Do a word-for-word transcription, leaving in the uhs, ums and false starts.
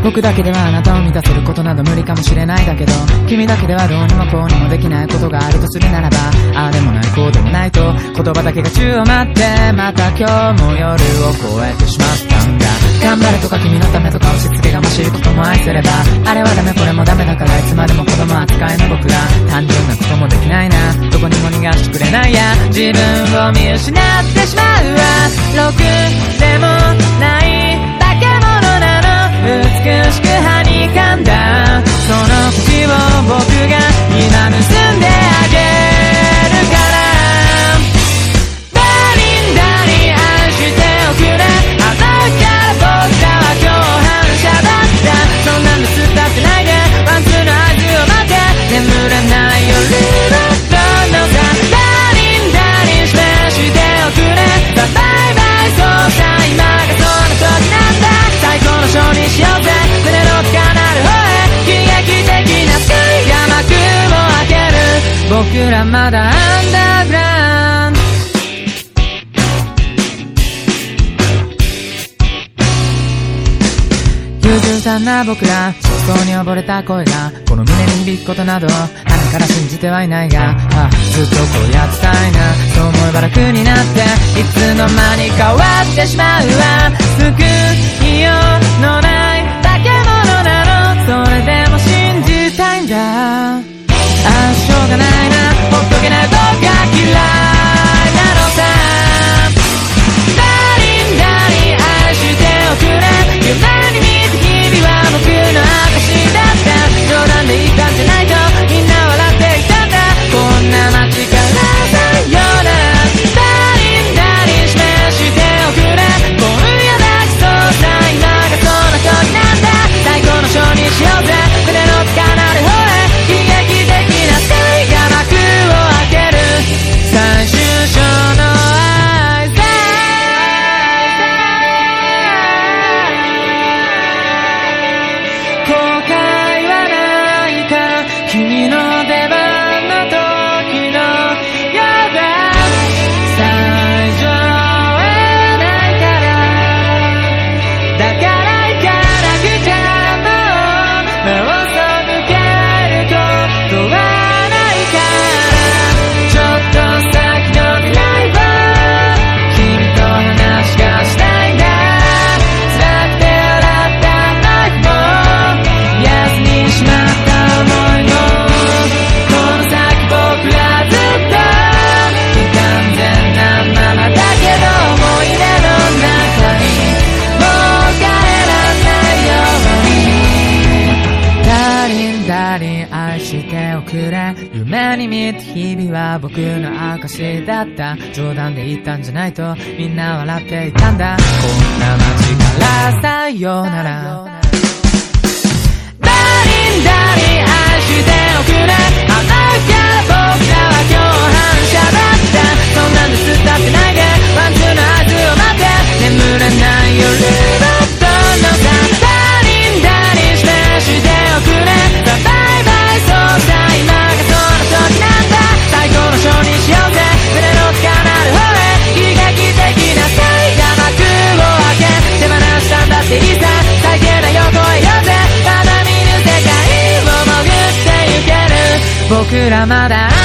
僕だけではあなたを満たせることなど無理かもしれないだけど、君だけではどうにもこうにもできないことがあるとするならば、ああでもないこうでもないと言葉だけが宙を待って、また今日も夜を越えてしまったんだ。頑張れとか君のためとか押し付けがましいことも愛せれば、あれはダメこれもダメだからいつまでも子供扱いの僕ら、単純なこともできないな、どこにも逃がしてくれないや、自分を見失ってしまうわ。ろくでもない化け物なの、美しくはにかんだその口を僕が今結んであげるから、ダーリンダーリン愛しておくれ、あの日から僕らは共犯者だった。そんなの伝ってないで、ワンツーの合図を待って、眠らない夜だったのさ。ダーリンダーリン示しておくれ、バイバイそうさ、今がその時なんだ、最高のショーにしようぜ、胸の高鳴る方へ喜劇的なスカイが幕を開ける、僕らまだアンダーグラウンド。優柔さんな僕ら、早々に溺れた声がこの胸に響くことなど鼻から信じてはいないが、あずっとこうやってたいな、そう思えば楽になっていつの間に変わってしまうわ。救いようのない化け物なの、それでも信じたいんだ。ああしょうがないな、ほっとけない僕が嫌いなのさ。ダーリンダーリン愛しておくれ、夢に見て日々は僕の証だった。冗談で言ったんじゃないとみんな笑っていたんだ、こんな街からさよなら。ダーリンダーリン示しておくれ、今夜だけそうさ、今がその時なんだ、最高のショーにしようぜ、胸の高鳴る方へ喜劇的なスカイが幕を開ける、最終章の合図。後悔はないか、君の出番の時のようだ、最上はないから、だから行かなくちゃもう目を背けることはないから、ちょっと先の未来を君と話がしたいんだ。辛くて笑ったあの日も休みにしまった思いも、この先僕らずっと不完全なままだけど、思い出の中にもう帰らないように。ダーリンダーリン愛しておくれ、夢に見た日々は僕の証だった。冗談で言ったんじゃないとみんな笑っていたんだ、こんな街からさよなら。ダーリンダーリン愛しておくれ、あの日から僕らは共犯者だった。そんなんで伝ってないで、ワンツーの合図を待って、眠れない夜だったのさ。ダーリンダーリン示しておくれ、バイバイそうさ、今がその時なんだ、最高のショーにしようぜ、胸の高鳴る方へ喜劇的なスカイが幕を開け、手放したんだっていいさ、最低な横へようぜ、まだ見ぬ世界を潜ってゆける、僕らまだ